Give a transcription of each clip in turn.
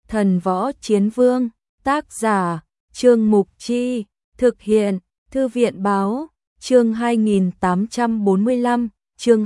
Thần Võ Chiến Vương, tác giả, Trương Mục Chi, thực hiện, Thư viện Báo, chương 2845, chương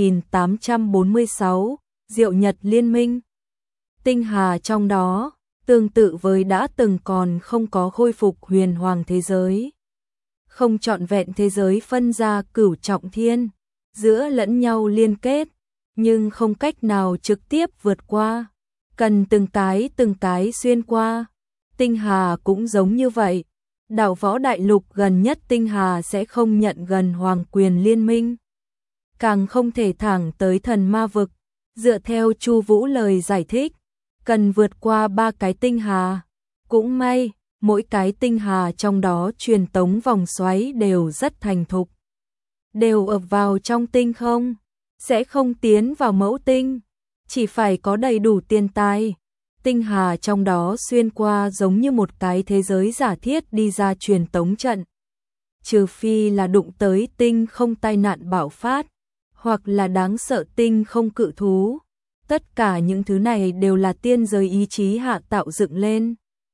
2846, Diệu Nhật Liên Minh. Tinh hà trong đó, tương tự với đã từng còn không có khôi phục huyền hoàng thế giới. Không trọn vẹn thế giới phân ra cửu trọng thiên, giữa lẫn nhau liên kết, nhưng không cách nào trực tiếp vượt qua, cần từng cái xuyên qua. Tinh hà cũng giống như vậy, đạo võ đại lục gần nhất tinh hà sẽ không nhận gần hoàng quyền liên minh, càng không thể thẳng tới thần ma vực. Dựa theo Chu Vũ lời giải thích, cần vượt qua 3 cái tinh hà. Cũng may, mỗi cái tinh hà trong đó truyền tống vòng xoáy đều rất thành thục, đều ập vào trong tinh không, sẽ không tiến vào mẫu tinh, chỉ phải có đầy đủ tiền tài. Tinh hà trong đó xuyên qua giống như một cái thế giới giả thiết đi ra truyền tống trận. Trừ phi là đụng tới tinh không tai nạn bạo phát, hoặc là đáng sợ tinh không cự thú. Tất cả những thứ này đều là tiên giới ý chí hạ tạo dựng lên.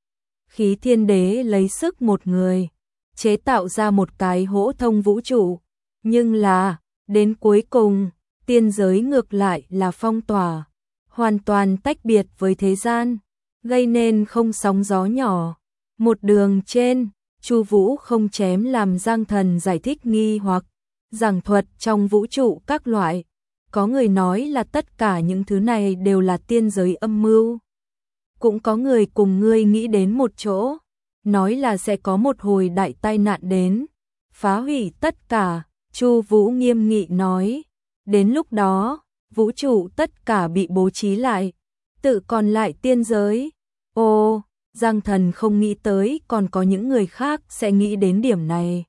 Khí Thiên Đế lấy sức một người, chế tạo ra một cái hỗ thông vũ trụ. Nhưng là, đến cuối cùng, tiên giới ngược lại là phong tỏa, hoàn toàn tách biệt với thế gian, gây nên không sóng gió nhỏ. Một đường trên, Chu Vũ không chém làm Giang Thần giải thích nghi hoặc giảng thuật trong vũ trụ các loại. Có người nói là tất cả những thứ này đều là tiên giới âm mưu. Cũng có người cùng ngươi nghĩ đến một chỗ, nói là sẽ có một hồi đại tai nạn đến, phá hủy tất cả. Chu Vũ nghiêm nghị nói, đến lúc đó, vũ trụ tất cả bị bố trí lại, tự còn lại tiên giới. Ô, Giang Thần không nghĩ tới còn có những người khác sẽ nghĩ đến điểm này.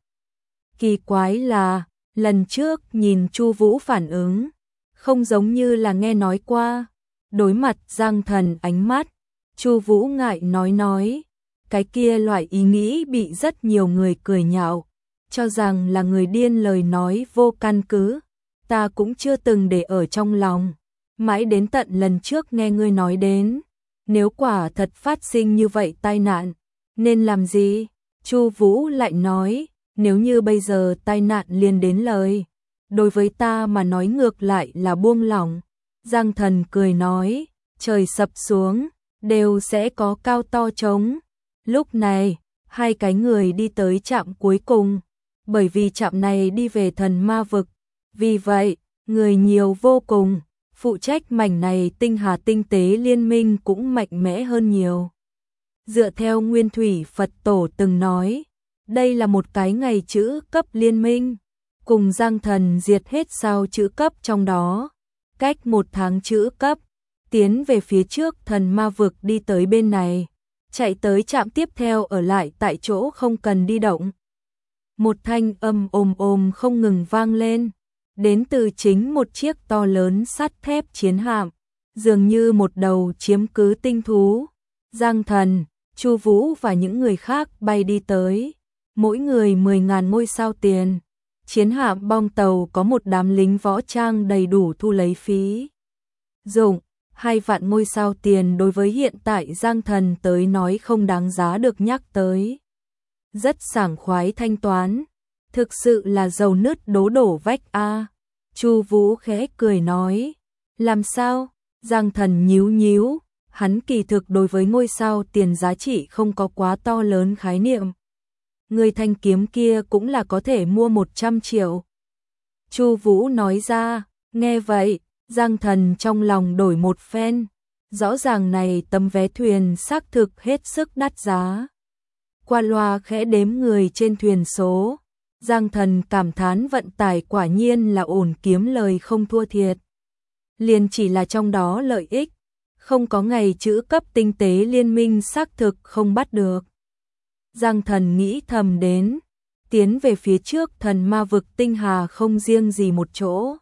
Kỳ quái là, lần trước nhìn Chu Vũ phản ứng, không giống như là nghe nói qua. Đối mặt Giang Thần ánh mắt, Chu Vũ ngại nói, cái kia loại ý nghĩ bị rất nhiều người cười nhạo, cho rằng là người điên lời nói vô căn cứ. Ta cũng chưa từng để ở trong lòng, mãi đến tận lần trước nghe ngươi nói đến, nếu quả thật phát sinh như vậy tai nạn, nên làm gì? Chu Vũ lại nói, nếu như bây giờ tai nạn liền đến lời, đối với ta mà nói ngược lại là buông lỏng. Giang Thần cười nói, trời sập xuống, đều sẽ có cao to trống. Lúc này, hai cái người đi tới trạm cuối cùng, bởi vì trạm này đi về thần ma vực, vì vậy, người nhiều vô cùng, phụ trách mảnh này tinh hà tinh tế liên minh cũng mạnh mẽ hơn nhiều. Dựa theo Nguyên Thủy Phật Tổ từng nói, đây là một cái ngày chữ cấp liên minh, cùng Giang Thần diệt hết sao chữ cấp trong đó, cách 1 tháng chữ cấp, tiến về phía trước thần ma vực đi tới bên này, chạy tới trạm tiếp theo ở lại tại chỗ không cần đi động. Một thanh âm ồm không ngừng vang lên, đến từ chính một chiếc to lớn sắt thép chiến hạm, dường như một đầu chiếm cứ tinh thú. Giang Thần, Chu Vũ và những người khác bay đi tới, mỗi người 10.000 ngôi sao tiền. Chiến hạm bong tàu có một đám lính võ trang đầy đủ thu lấy phí dụng, 2 vạn ngôi sao tiền đối với hiện tại Giang Thần tới nói không đáng giá được nhắc tới. Rất sảng khoái thanh toán, thực sự là dầu nứt đố đổ vách a. Chu Vũ khẽ cười nói, làm sao? Giang Thần nhíu, hắn kỳ thực đối với ngôi sao tiền giá trị không có quá to lớn khái niệm. Người thanh kiếm kia cũng là có thể mua 100 triệu. Chu Vũ nói ra, nghe vậy, Giang Thần trong lòng đổi một phen, rõ ràng này tấm vé thuyền xác thực hết sức đắt giá. Qua loa khẽ đếm người trên thuyền số, Giang Thần cảm thán vận tải quả nhiên là ổn kiếm lời không thua thiệt. Liền chỉ là trong đó lợi ích, không có ngày chữ cấp tinh tế liên minh xác thực không bắt được. Giang Thần nghĩ thầm đến, tiến về phía trước thần ma vực tinh hà không riêng gì một chỗ,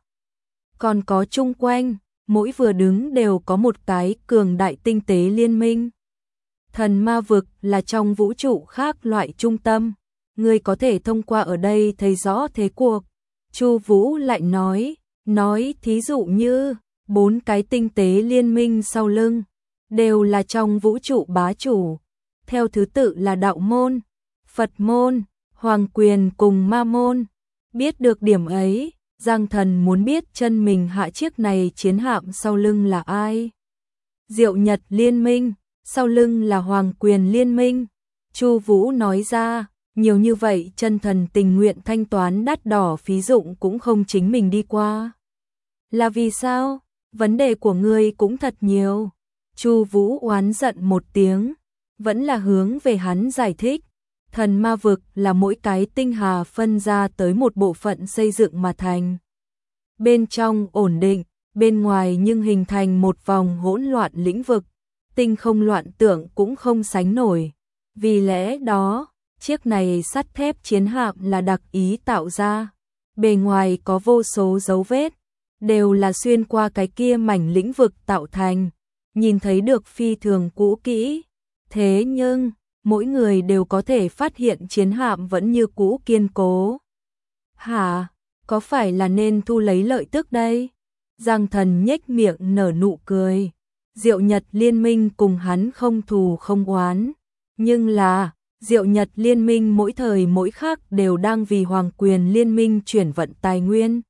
còn có chung quanh, mỗi vừa đứng đều có một cái cường đại tinh tế liên minh. Thần ma vực là trong vũ trụ khác loại trung tâm, người có thể thông qua ở đây thấy rõ thế cuộc. Chu Vũ lại nói thí dụ như 4 cái tinh tế liên minh sau lưng, đều là trong vũ trụ bá chủ, theo thứ tự là đạo môn, Phật môn, Hoàng quyền cùng Ma môn. Biết được điểm ấy, Giang Thần muốn biết chân mình hạ chiếc này chiến hạm sau lưng là ai. Diệu Nhật Liên minh, sau lưng là Hoàng quyền liên minh. Chu Vũ nói ra, nhiều như vậy chân thần tình nguyện thanh toán đắt đỏ phí dụng cũng không chính mình đi qua. Là vì sao? Vấn đề của ngươi cũng thật nhiều. Chu Vũ oán giận một tiếng, vẫn là hướng về hắn giải thích. Thần ma vực là mỗi cái tinh hà phân ra tới một bộ phận xây dựng mà thành. Bên trong ổn định, bên ngoài nhưng hình thành một vòng hỗn loạn lĩnh vực, tinh không loạn tượng cũng không sánh nổi. Vì lẽ đó, chiếc này sắt thép chiến hạm là đặc ý tạo ra. Bề ngoài có vô số dấu vết, đều là xuyên qua cái kia mảnh lĩnh vực tạo thành, nhìn thấy được phi thường cũ kỹ. Thế nhưng, mỗi người đều có thể phát hiện chiến hạm vẫn như cũ kiên cố. Hả? Có phải là nên thu lấy lợi tức đây? Giang Thần nhếch miệng nở nụ cười. Diệu Nhật Liên minh cùng hắn không thù không oán. Nhưng là, Diệu Nhật Liên minh mỗi thời mỗi khắc đều đang vì Hoàng quyền liên minh chuyển vận tài nguyên.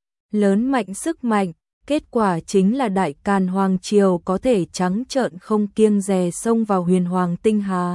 Lớn mạnh sức mạnh, kết quả chính là Đại Càn Hoàng Triều có thể trắng trợn không kiêng dè xông vào huyền hoàng tinh hà.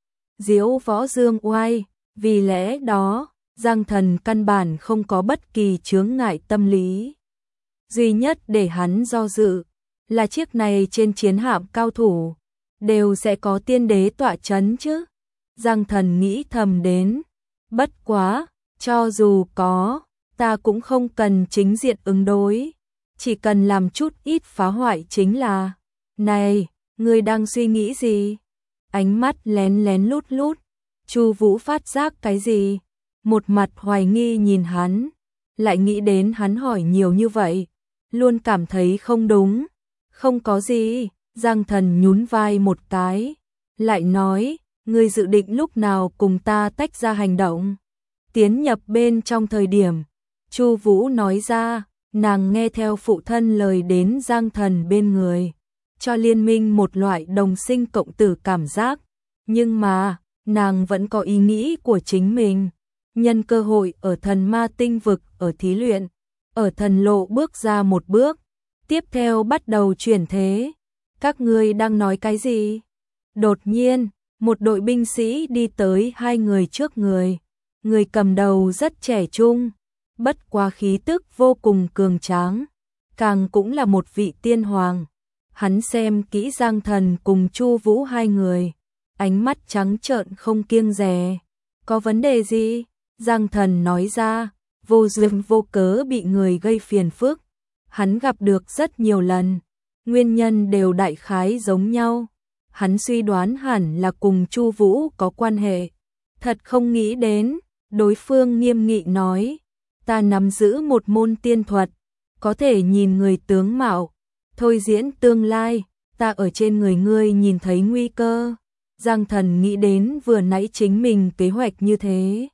Diễu võ dương oai, vì lẽ đó, Giang Thần căn bản không có bất kỳ chướng ngại tâm lý. Duy nhất để hắn do dự, là chiếc này trên chiến hạm cao thủ, đều sẽ có tiên đế tọa chấn chứ. Giang Thần nghĩ thầm đến, bất quá, cho dù có, ta cũng không cần chính diện ứng đối, chỉ cần làm chút ít phá hoại chính là. Này, ngươi đang suy nghĩ gì? Ánh mắt lén lén lút lút, Chu Vũ phát giác cái gì? Một mặt hoài nghi nhìn hắn, lại nghĩ đến hắn hỏi nhiều như vậy, luôn cảm thấy không đúng. Không có gì, Giang Thần nhún vai một cái, lại nói, ngươi dự định lúc nào cùng ta tách ra hành động? Tiến nhập bên trong thời điểm, Chu Vũ nói ra, nàng nghe theo phụ thân lời đến Giang Thần bên người, cho liên minh một loại đồng sinh cộng tử cảm giác, nhưng mà, nàng vẫn có ý nghĩ của chính mình. Nhân cơ hội ở thần ma tinh vực ở thí luyện, ở thần lộ bước ra một bước, tiếp theo bắt đầu chuyển thế. Các ngươi đang nói cái gì? Đột nhiên, một đội binh sĩ đi tới hai người trước người. Người cầm đầu rất trẻ trung, bất quá khí tức vô cùng cường tráng, càng cũng là một vị tiên hoàng. Hắn xem kỹ Giang Thần cùng Chu Vũ hai người, ánh mắt trắng trợn không kiêng dè. Có vấn đề gì? Giang Thần nói ra, vô duyên vô cớ bị người gây phiền phức. Hắn gặp được rất nhiều lần, nguyên nhân đều đại khái giống nhau. Hắn suy đoán hẳn là cùng Chu Vũ có quan hệ. Thật không nghĩ đến, đối phương nghiêm nghị nói, ta nắm giữ một môn tiên thuật, có thể nhìn người tướng mạo, thôi diễn tương lai, ta ở trên người ngươi nhìn thấy nguy cơ. Giang Thần nghĩ đến vừa nãy chính mình kế hoạch như thế.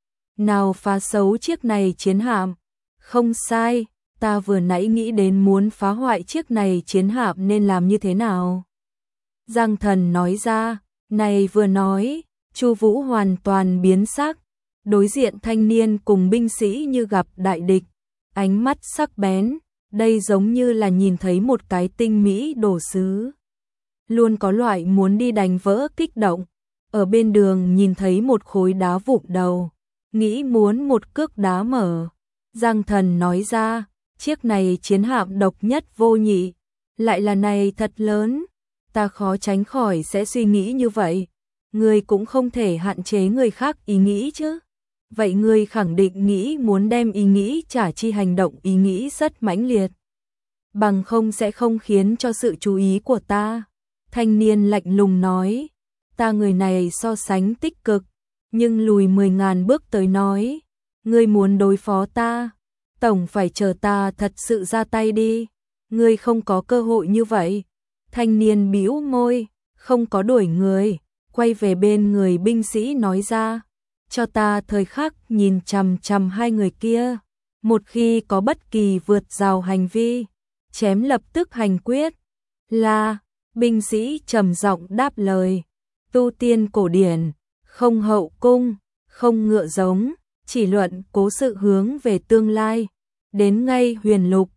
Nào phá xấu chiếc này chiến hạm? Không sai, ta vừa nãy nghĩ đến muốn phá hoại chiếc này chiến hạm nên làm như thế nào? Giang Thần nói ra, này vừa nói, Chu Vũ hoàn toàn biến sắc, đối diện thanh niên cùng binh sĩ như gặp đại địch, ánh mắt sắc bén, đây giống như là nhìn thấy một cái tinh mỹ đồ sứ. Luôn có loại muốn đi đánh vỡ kích động, ở bên đường nhìn thấy một khối đá vụn đầu, nghĩ muốn một cước đá mở. Giang Thần nói ra, chiếc này chiến hạm độc nhất vô nhị, lại là này thật lớn, ta khó tránh khỏi sẽ suy nghĩ như vậy. Ngươi cũng không thể hạn chế người khác ý nghĩ chứ. Vậy ngươi khẳng định nghĩ muốn đem ý nghĩ trả chi hành động ý nghĩ rất mãnh liệt. Bằng không sẽ không khiến cho sự chú ý của ta. Thanh niên lạnh lùng nói, ta người này so sánh tích cực, nhưng lùi 10.000 bước tới nói, ngươi muốn đối phó ta, tổng phải chờ ta thật sự ra tay đi, ngươi không có cơ hội như vậy. Thanh niên bĩu môi, không có đuổi người, quay về bên người binh sĩ nói ra, cho ta thời khắc nhìn chằm chằm hai người kia, một khi có bất kỳ vượt rào hành vi, chém lập tức hành quyết. Là, Binh sĩ trầm giọng đáp lời, tu tiên cổ điển, không hậu cung, không ngựa giống, chỉ luận cố sự hướng về tương lai. Đến ngay Huyền Lục,